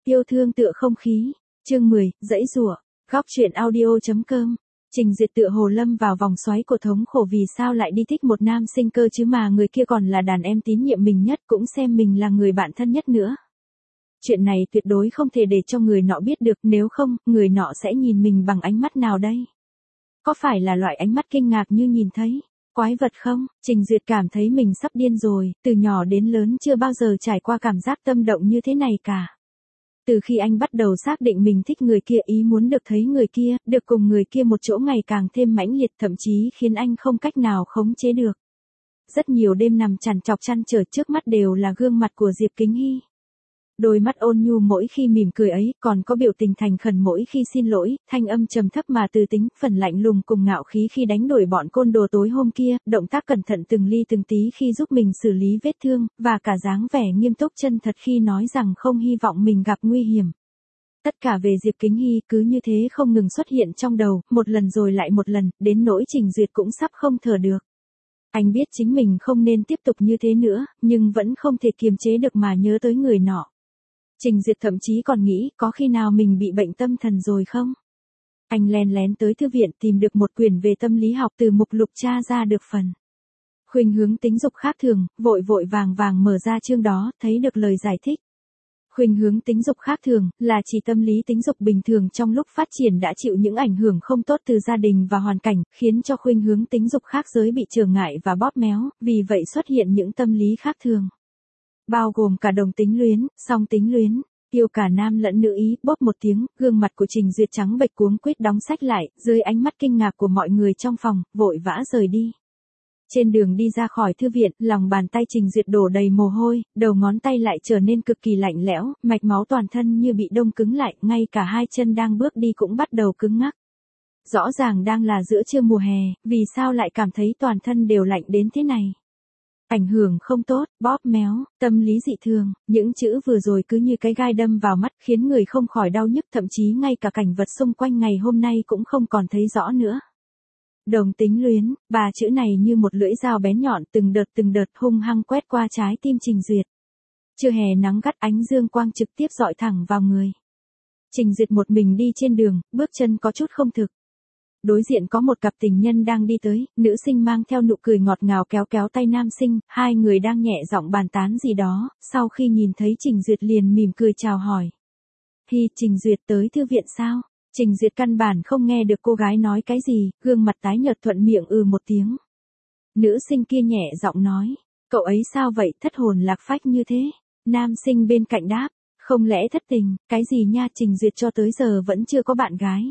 Yêu thương tựa không khí. Chương 10, dãy rủa. Góc truyện audio.com. Trình Duyệt tựa hồ lâm vào vòng xoáy của thống khổ vì sao lại đi thích một nam sinh cơ chứ mà người kia còn là đàn em tín nhiệm mình nhất cũng xem mình là người bạn thân nhất nữa. Chuyện này tuyệt đối không thể để cho người nọ biết được, nếu không, người nọ sẽ nhìn mình bằng ánh mắt nào đây? Có phải là loại ánh mắt kinh ngạc như nhìn thấy quái vật không? Trình Duyệt cảm thấy mình sắp điên rồi, từ nhỏ đến lớn chưa bao giờ trải qua cảm giác tâm động như thế này cả. Từ khi anh bắt đầu xác định mình thích người kia, ý muốn được thấy người kia, được cùng người kia một chỗ ngày càng thêm mãnh liệt, thậm chí khiến anh không cách nào khống chế được. Rất nhiều đêm nằm trằn trọc trăn trở, trước mắt đều là gương mặt của Diệp Kính Hy. Đôi mắt ôn nhu mỗi khi mỉm cười ấy, còn có biểu tình thành khẩn mỗi khi xin lỗi, thanh âm trầm thấp mà từ tính, phần lạnh lùng cùng ngạo khí khi đánh đuổi bọn côn đồ tối hôm kia, động tác cẩn thận từng ly từng tí khi giúp mình xử lý vết thương, và cả dáng vẻ nghiêm túc chân thật khi nói rằng không hy vọng mình gặp nguy hiểm. Tất cả về Diệp Kính Hy cứ như thế không ngừng xuất hiện trong đầu, một lần rồi lại một lần, đến nỗi Trình Duyệt cũng sắp không thở được. Anh biết chính mình không nên tiếp tục như thế nữa, nhưng vẫn không thể kiềm chế được mà nhớ tới người nọ. Trình Duyệt thậm chí còn nghĩ có khi nào mình bị bệnh tâm thần rồi không? Anh len lén tới thư viện tìm được một quyển về tâm lý học, từ mục lục tra ra được phần khuynh hướng tính dục khác thường, vội vội vàng vàng mở ra chương đó, thấy được lời giải thích. Khuynh hướng tính dục khác thường là chỉ tâm lý tính dục bình thường trong lúc phát triển đã chịu những ảnh hưởng không tốt từ gia đình và hoàn cảnh, khiến cho khuynh hướng tính dục khác giới bị trở ngại và bóp méo, vì vậy xuất hiện những tâm lý khác thường. Bao gồm cả đồng tính luyến, song tính luyến, yêu cả nam lẫn nữ ý. Bóp một tiếng, gương mặt của Trình Duyệt trắng bệch cuống quýt đóng sách lại, dưới ánh mắt kinh ngạc của mọi người trong phòng, vội vã rời đi. Trên đường đi ra khỏi thư viện, lòng bàn tay Trình Duyệt đổ đầy mồ hôi, đầu ngón tay lại trở nên cực kỳ lạnh lẽo, mạch máu toàn thân như bị đông cứng lại, ngay cả hai chân đang bước đi cũng bắt đầu cứng ngắc. Rõ ràng đang là giữa trưa mùa hè, vì sao lại cảm thấy toàn thân đều lạnh đến thế này? Ảnh hưởng không tốt, bóp méo, tâm lý dị thường, những chữ vừa rồi cứ như cái gai đâm vào mắt, khiến người không khỏi đau nhức, thậm chí ngay cả cảnh vật xung quanh ngày hôm nay cũng không còn thấy rõ nữa. Đồng tính luyến, ba chữ này như một lưỡi dao bén nhọn, từng đợt hung hăng quét qua trái tim Trình Duyệt. Trưa hè nắng gắt, ánh dương quang trực tiếp dọi thẳng vào người. Trình Duyệt một mình đi trên đường, bước chân có chút không thực. Đối diện có một cặp tình nhân đang đi tới, nữ sinh mang theo nụ cười ngọt ngào kéo kéo tay nam sinh, hai người đang nhẹ giọng bàn tán gì đó, sau khi nhìn thấy Trình Duyệt liền mỉm cười chào hỏi. Hi, Trình Duyệt tới thư viện sao? Trình Duyệt căn bản không nghe được cô gái nói cái gì, gương mặt tái nhợt thuận miệng một tiếng. Nữ sinh kia nhẹ giọng nói, cậu ấy sao vậy, thất hồn lạc phách như thế? Nam sinh bên cạnh đáp, không lẽ thất tình, cái gì nha, Trình Duyệt cho tới giờ vẫn chưa có bạn gái.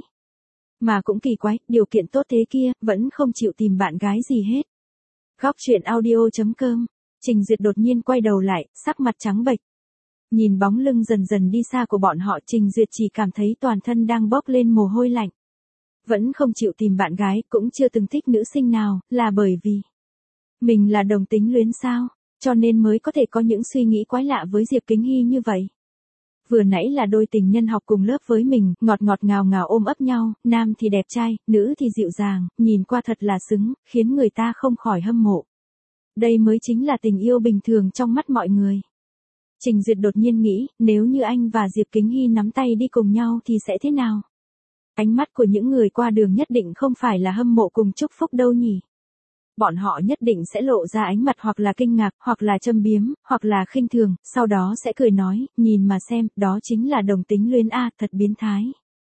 Mà cũng kỳ quái, điều kiện tốt thế kia, vẫn không chịu tìm bạn gái gì hết. Góc truyện audio.com. Trình Duyệt đột nhiên quay đầu lại, sắc mặt trắng bệch. Nhìn bóng lưng dần dần đi xa của bọn họ, Trình Duyệt chỉ cảm thấy toàn thân đang bốc lên mồ hôi lạnh. Vẫn không chịu tìm bạn gái, cũng chưa từng thích nữ sinh nào, là bởi vì mình là đồng tính luyến sao, cho nên mới có thể có những suy nghĩ quái lạ với Diệp Kính Hy như vậy. Vừa nãy là đôi tình nhân học cùng lớp với mình, ngọt ngọt ngào ngào ôm ấp nhau, nam thì đẹp trai, nữ thì dịu dàng, nhìn qua thật là xứng, khiến người ta không khỏi hâm mộ. Đây mới chính là tình yêu bình thường trong mắt mọi người. Trình Duyệt đột nhiên nghĩ, nếu như anh và Diệp Kính Hy nắm tay đi cùng nhau thì sẽ thế nào? Ánh mắt của những người qua đường nhất định không phải là hâm mộ cùng chúc phúc đâu nhỉ? Bọn họ nhất định sẽ lộ ra ánh mặt hoặc là kinh ngạc, hoặc là châm biếm, hoặc là khinh thường, sau đó sẽ cười nói, nhìn mà xem, đó chính là đồng tính luyến a, thật biến thái.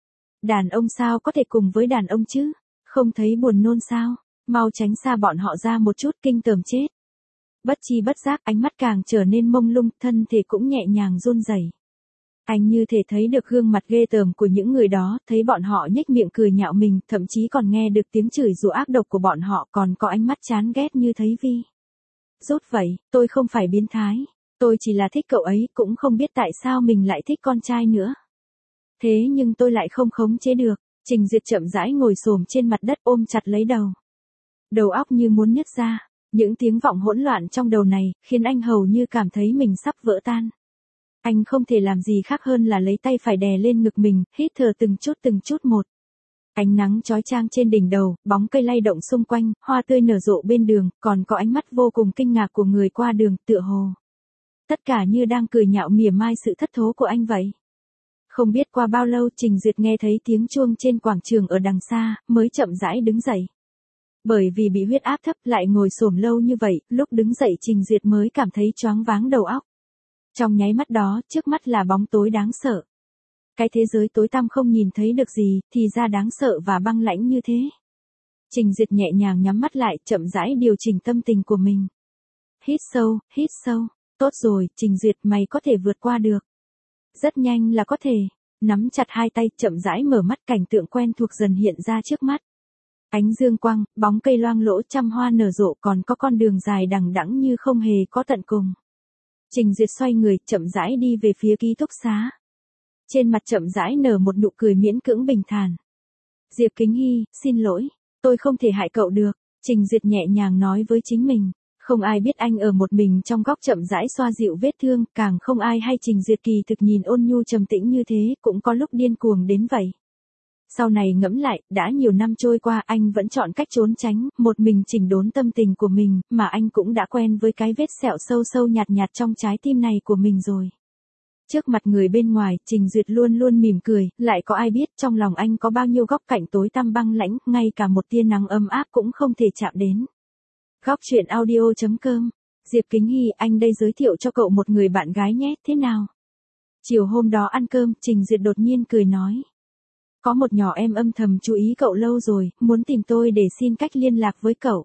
Đàn ông sao có thể cùng với đàn ông chứ? Không thấy buồn nôn sao? Mau tránh xa bọn họ ra một chút, kinh tởm chết. Bất chi bất giác, ánh mắt càng trở nên mông lung, thân thể cũng nhẹ nhàng run rẩy. Anh như thể thấy được gương mặt ghê tởm của những người đó, thấy bọn họ nhếch miệng cười nhạo mình, thậm chí còn nghe được tiếng chửi rủa ác độc của bọn họ, còn có ánh mắt chán ghét như thấy vi rút vậy, tôi không phải biến thái, tôi chỉ là thích cậu ấy, cũng không biết tại sao mình lại thích con trai nữa. Thế nhưng tôi lại không khống chế được. Trình Duyệt chậm rãi ngồi xổm trên mặt đất ôm chặt lấy đầu. Đầu óc như muốn nứt ra, những tiếng vọng hỗn loạn trong đầu này, khiến anh hầu như cảm thấy mình sắp vỡ tan. Anh không thể làm gì khác hơn là lấy tay phải đè lên ngực mình, hít thở từng chút một. Ánh nắng chói chang trên đỉnh đầu, bóng cây lay động xung quanh, hoa tươi nở rộ bên đường, còn có ánh mắt vô cùng kinh ngạc của người qua đường, tựa hồ tất cả như đang cười nhạo mỉa mai sự thất thố của anh vậy. Không biết qua bao lâu Trình Duyệt nghe thấy tiếng chuông trên quảng trường ở đằng xa, mới chậm rãi đứng dậy. Bởi vì bị huyết áp thấp lại ngồi xổm lâu như vậy, lúc đứng dậy Trình Duyệt mới cảm thấy choáng váng đầu óc. Trong nháy mắt đó, trước mắt là bóng tối đáng sợ. Cái thế giới tối tăm không nhìn thấy được gì, thì ra đáng sợ và băng lãnh như thế. Trình Duyệt nhẹ nhàng nhắm mắt lại, chậm rãi điều chỉnh tâm tình của mình. Hít sâu, tốt rồi, Trình Duyệt mày có thể vượt qua được. Rất nhanh là có thể, nắm chặt hai tay, chậm rãi mở mắt, cảnh tượng quen thuộc dần hiện ra trước mắt. Ánh dương quang, bóng cây loang lỗ, trăm hoa nở rộ, còn có con đường dài đằng đẵng như không hề có tận cùng. Trình Duyệt xoay người, chậm rãi đi về phía ký túc xá. Trên mặt chậm rãi nở một nụ cười miễn cưỡng bình thản. Diệp Kính Hy, xin lỗi, tôi không thể hại cậu được, Trình Duyệt nhẹ nhàng nói với chính mình. Không ai biết anh ở một mình trong góc chậm rãi xoa dịu vết thương, càng không ai hay Trình Duyệt kỳ thực nhìn ôn nhu trầm tĩnh như thế, cũng có lúc điên cuồng đến vậy. Sau này ngẫm lại, đã nhiều năm trôi qua anh vẫn chọn cách trốn tránh, một mình chỉnh đốn tâm tình của mình, mà anh cũng đã quen với cái vết sẹo sâu sâu nhạt nhạt trong trái tim này của mình rồi. Trước mặt người bên ngoài, Trình Duyệt luôn luôn mỉm cười, lại có ai biết trong lòng anh có bao nhiêu góc cạnh tối tăm băng lãnh, ngay cả một tia nắng ấm áp cũng không thể chạm đến. Góc truyện audio.com. Diệp Kính Hy, anh đây giới thiệu cho cậu một người bạn gái nhé, thế nào? Chiều hôm đó ăn cơm, Trình Duyệt đột nhiên cười nói. Có một nhỏ em âm thầm chú ý cậu lâu rồi, muốn tìm tôi để xin cách liên lạc với cậu.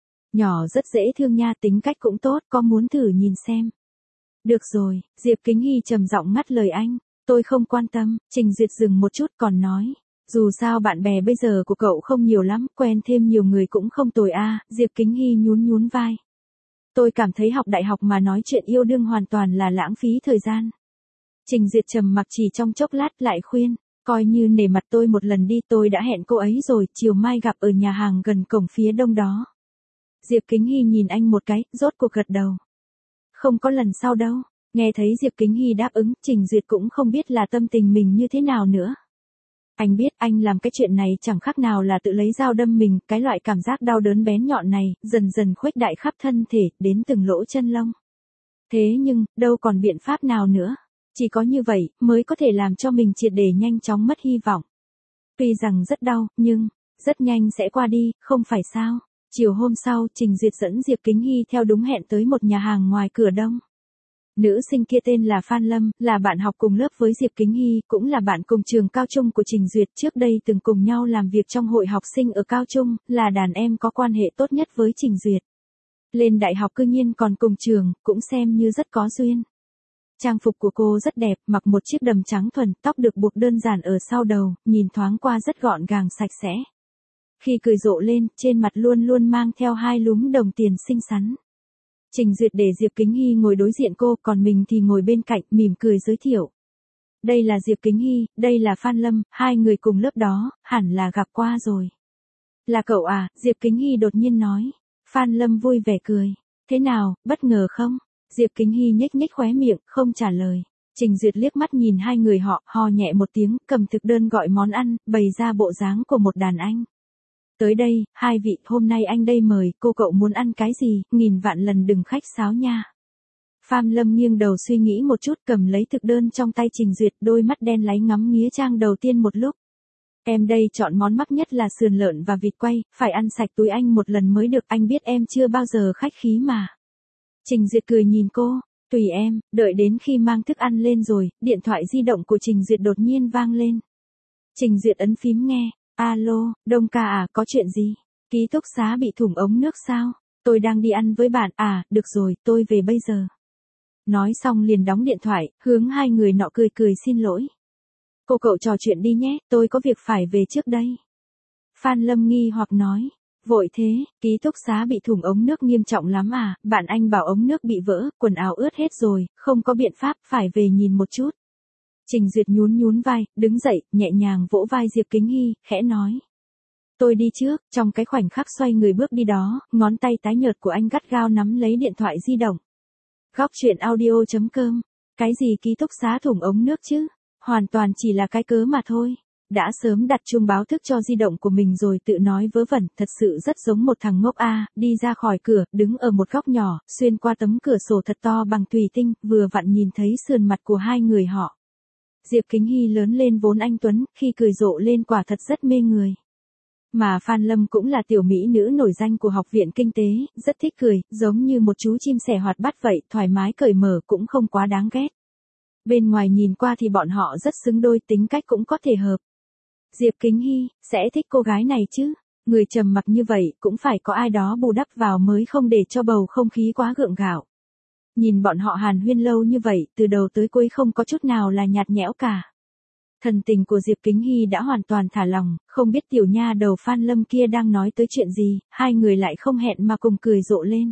Nhỏ rất dễ thương nha, tính cách cũng tốt, có muốn thử nhìn xem? Được rồi, Diệp Kính Hy trầm giọng ngắt lời anh. Tôi không quan tâm, Trình Duyệt dừng một chút còn nói. Dù sao bạn bè bây giờ của cậu không nhiều lắm, quen thêm nhiều người cũng không tồi a. Diệp Kính Hy nhún vai. Tôi cảm thấy học đại học mà nói chuyện yêu đương hoàn toàn là lãng phí thời gian. Trình Duyệt trầm mặc chỉ trong chốc lát lại khuyên. Coi như nể mặt tôi một lần đi, tôi đã hẹn cô ấy rồi, chiều mai gặp ở nhà hàng gần cổng phía đông đó. Diệp Kính Hy nhìn anh một cái, rốt cuộc gật đầu. Không có lần sau đâu. Nghe thấy Diệp Kính Hy đáp ứng, Trình Duyệt cũng không biết là tâm tình mình như thế nào nữa. Anh biết anh làm cái chuyện này chẳng khác nào là tự lấy dao đâm mình, cái loại cảm giác đau đớn bén nhọn này, dần dần khuếch đại khắp thân thể, đến từng lỗ chân lông. Thế nhưng, đâu còn biện pháp nào nữa. Chỉ có như vậy, mới có thể làm cho mình triệt để nhanh chóng mất hy vọng. Tuy rằng rất đau, nhưng, rất nhanh sẽ qua đi, không phải sao. Chiều hôm sau, Trình Duyệt dẫn Diệp Kính Hy theo đúng hẹn tới một nhà hàng ngoài cửa đông. Nữ sinh kia tên là Phan Lâm, là bạn học cùng lớp với Diệp Kính Hy, cũng là bạn cùng trường cao trung của Trình Duyệt, trước đây từng cùng nhau làm việc trong hội học sinh ở cao trung, là đàn em có quan hệ tốt nhất với Trình Duyệt. Lên đại học cư nhiên còn cùng trường, cũng xem như rất có duyên. Trang phục của cô rất đẹp, mặc một chiếc đầm trắng thuần, tóc được buộc đơn giản ở sau đầu, nhìn thoáng qua rất gọn gàng sạch sẽ. Khi cười rộ lên, trên mặt luôn luôn mang theo hai lúm đồng tiền xinh xắn. Trình Duyệt để Diệp Kính Hy ngồi đối diện cô, còn mình thì ngồi bên cạnh, mỉm cười giới thiệu. Đây là Diệp Kính Hy, đây là Phan Lâm, hai người cùng lớp đó, hẳn là gặp qua rồi. Là cậu à, Diệp Kính Hy đột nhiên nói. Phan Lâm vui vẻ cười. Thế nào, bất ngờ không? Diệp Kính Hy nhếch khóe miệng, không trả lời. Trình Duyệt liếc mắt nhìn hai người họ, ho nhẹ một tiếng, cầm thực đơn gọi món ăn, bày ra bộ dáng của một đàn anh. Tới đây, hai vị, hôm nay anh đây mời, cô cậu muốn ăn cái gì, nghìn vạn lần đừng khách sáo nha. Phan Lâm nghiêng đầu suy nghĩ một chút, cầm lấy thực đơn trong tay Trình Duyệt, đôi mắt đen láy ngắm nghía trang đầu tiên một lúc. Em đây chọn món mắc nhất là sườn lợn và vịt quay, phải ăn sạch túi anh một lần mới được, anh biết em chưa bao giờ khách khí mà. Trình Duyệt cười nhìn cô, tùy em, đợi đến khi mang thức ăn lên rồi, điện thoại di động của Trình Duyệt đột nhiên vang lên. Trình Duyệt ấn phím nghe. Alo, Đông ca à, có chuyện gì? Ký túc xá bị thủng ống nước sao? Tôi đang đi ăn với bạn, à, được rồi, tôi về bây giờ. Nói xong liền đóng điện thoại, hướng hai người nọ cười xin lỗi. Cô cậu trò chuyện đi nhé, tôi có việc phải về trước đây. Phan Lâm nghi hoặc nói, vội thế, ký túc xá bị thủng ống nước nghiêm trọng lắm à, bạn anh bảo ống nước bị vỡ, quần áo ướt hết rồi, không có biện pháp, phải về nhìn một chút. Trình Duyệt nhún vai, đứng dậy, nhẹ nhàng vỗ vai Diệp Kính Hy, khẽ nói. Tôi đi trước, trong cái khoảnh khắc xoay người bước đi đó, ngón tay tái nhợt của anh gắt gao nắm lấy điện thoại di động. Góc truyện audio.com. Cái gì ký túc xá thủng ống nước chứ? Hoàn toàn chỉ là cái cớ mà thôi. Đã sớm đặt chuông báo thức cho di động của mình rồi tự nói vớ vẩn, thật sự rất giống một thằng ngốc a. Đi ra khỏi cửa, đứng ở một góc nhỏ, xuyên qua tấm cửa sổ thật to bằng thủy tinh, vừa vặn nhìn thấy sườn mặt của hai người họ. Diệp Kính Hy lớn lên vốn anh tuấn, khi cười rộ lên quả thật rất mê người. Mà Phan Lâm cũng là tiểu mỹ nữ nổi danh của học viện kinh tế, rất thích cười, giống như một chú chim sẻ hoạt bát vậy, thoải mái cởi mở cũng không quá đáng ghét. Bên ngoài nhìn qua thì bọn họ rất xứng đôi, tính cách cũng có thể hợp. Diệp Kính Hy, sẽ thích cô gái này chứ? Người trầm mặc như vậy, cũng phải có ai đó bù đắp vào mới không để cho bầu không khí quá gượng gạo. Nhìn bọn họ hàn huyên lâu như vậy, từ đầu tới cuối không có chút nào là nhạt nhẽo cả. Thần tình của Diệp Kính Hy đã hoàn toàn thả lỏng, không biết tiểu nha đầu Phan Lâm kia đang nói tới chuyện gì, hai người lại không hẹn mà cùng cười rộ lên.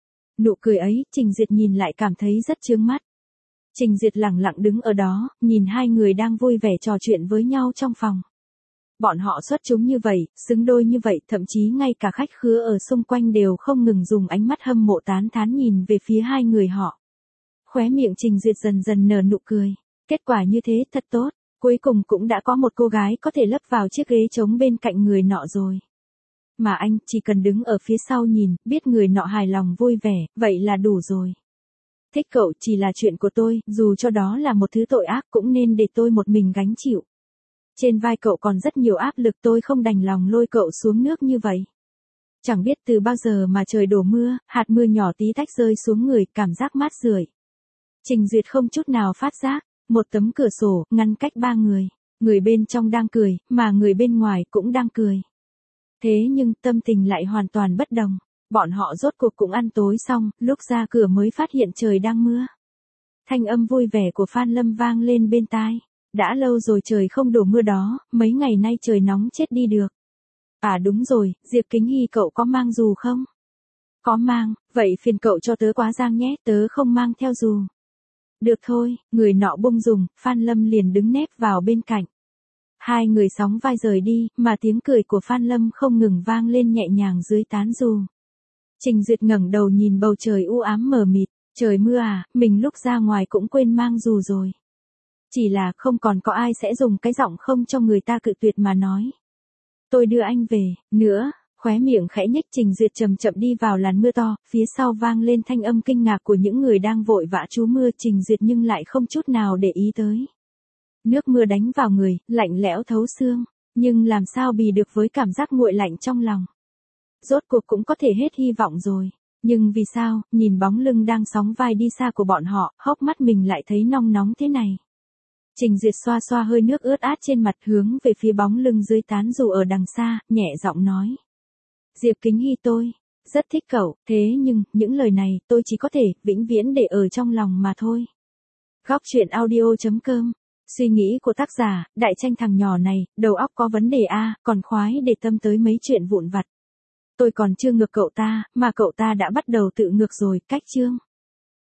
Nụ cười ấy, Trình Duyệt nhìn lại cảm thấy rất chướng mắt. Trình Duyệt lẳng lặng đứng ở đó, nhìn hai người đang vui vẻ trò chuyện với nhau trong phòng. Bọn họ xuất chúng như vậy, xứng đôi như vậy, thậm chí ngay cả khách khứa ở xung quanh đều không ngừng dùng ánh mắt hâm mộ tán thán nhìn về phía hai người họ. Khóe miệng Trình Duyệt dần dần nở nụ cười. Kết quả như thế thật tốt, cuối cùng cũng đã có một cô gái có thể lấp vào chiếc ghế trống bên cạnh người nọ rồi. Mà anh chỉ cần đứng ở phía sau nhìn, biết người nọ hài lòng vui vẻ, vậy là đủ rồi. Thích cậu chỉ là chuyện của tôi, dù cho đó là một thứ tội ác cũng nên để tôi một mình gánh chịu. Trên vai cậu còn rất nhiều áp lực, tôi không đành lòng lôi cậu xuống nước như vậy. Chẳng biết từ bao giờ mà trời đổ mưa, hạt mưa nhỏ tí tách rơi xuống người, cảm giác mát rượi. Trình Duyệt không chút nào phát giác, một tấm cửa sổ, ngăn cách ba người. Người bên trong đang cười, mà người bên ngoài cũng đang cười. Thế nhưng tâm tình lại hoàn toàn bất đồng. Bọn họ rốt cuộc cũng ăn tối xong, lúc ra cửa mới phát hiện trời đang mưa. Thanh âm vui vẻ của Phan Lâm vang lên bên tai. Đã lâu rồi trời không đổ mưa đó, mấy ngày nay trời nóng chết đi được. À đúng rồi, Diệp Kính Hy cậu có mang dù không? Có mang, vậy phiền cậu cho tớ quá giang nhé, tớ không mang theo dù. Được thôi, người nọ bung dùng, Phan Lâm liền đứng nép vào bên cạnh. Hai người sóng vai rời đi, mà tiếng cười của Phan Lâm không ngừng vang lên nhẹ nhàng dưới tán dù. Trình Duyệt ngẩng đầu nhìn bầu trời u ám mờ mịt, trời mưa à, mình lúc ra ngoài cũng quên mang dù rồi. Chỉ là không còn có ai sẽ dùng cái giọng không cho người ta cự tuyệt mà nói. Tôi đưa anh về, nữa, khóe miệng khẽ nhếch Trình Duyệt chậm chậm đi vào làn mưa to, phía sau vang lên thanh âm kinh ngạc của những người đang vội vã trú mưa, Trình Duyệt nhưng lại không chút nào để ý tới. Nước mưa đánh vào người, lạnh lẽo thấu xương, nhưng làm sao bì được với cảm giác nguội lạnh trong lòng. Rốt cuộc cũng có thể hết hy vọng rồi. Nhưng vì sao, nhìn bóng lưng đang sóng vai đi xa của bọn họ, hốc mắt mình lại thấy nong nóng thế này. Trình Duyệt xoa xoa hơi nước ướt át trên mặt, hướng về phía bóng lưng dưới tán dù ở đằng xa, nhẹ giọng nói. Diệp Kính Hy, tôi rất thích cậu, thế nhưng, những lời này, tôi chỉ có thể, vĩnh viễn để ở trong lòng mà thôi. Góc truyện audio.com. Suy nghĩ của tác giả, đại tranh thằng nhỏ này, đầu óc có vấn đề a, còn khoái để tâm tới mấy chuyện vụn vặt. Tôi còn chưa ngược cậu ta, mà cậu ta đã bắt đầu tự ngược rồi, cách chương.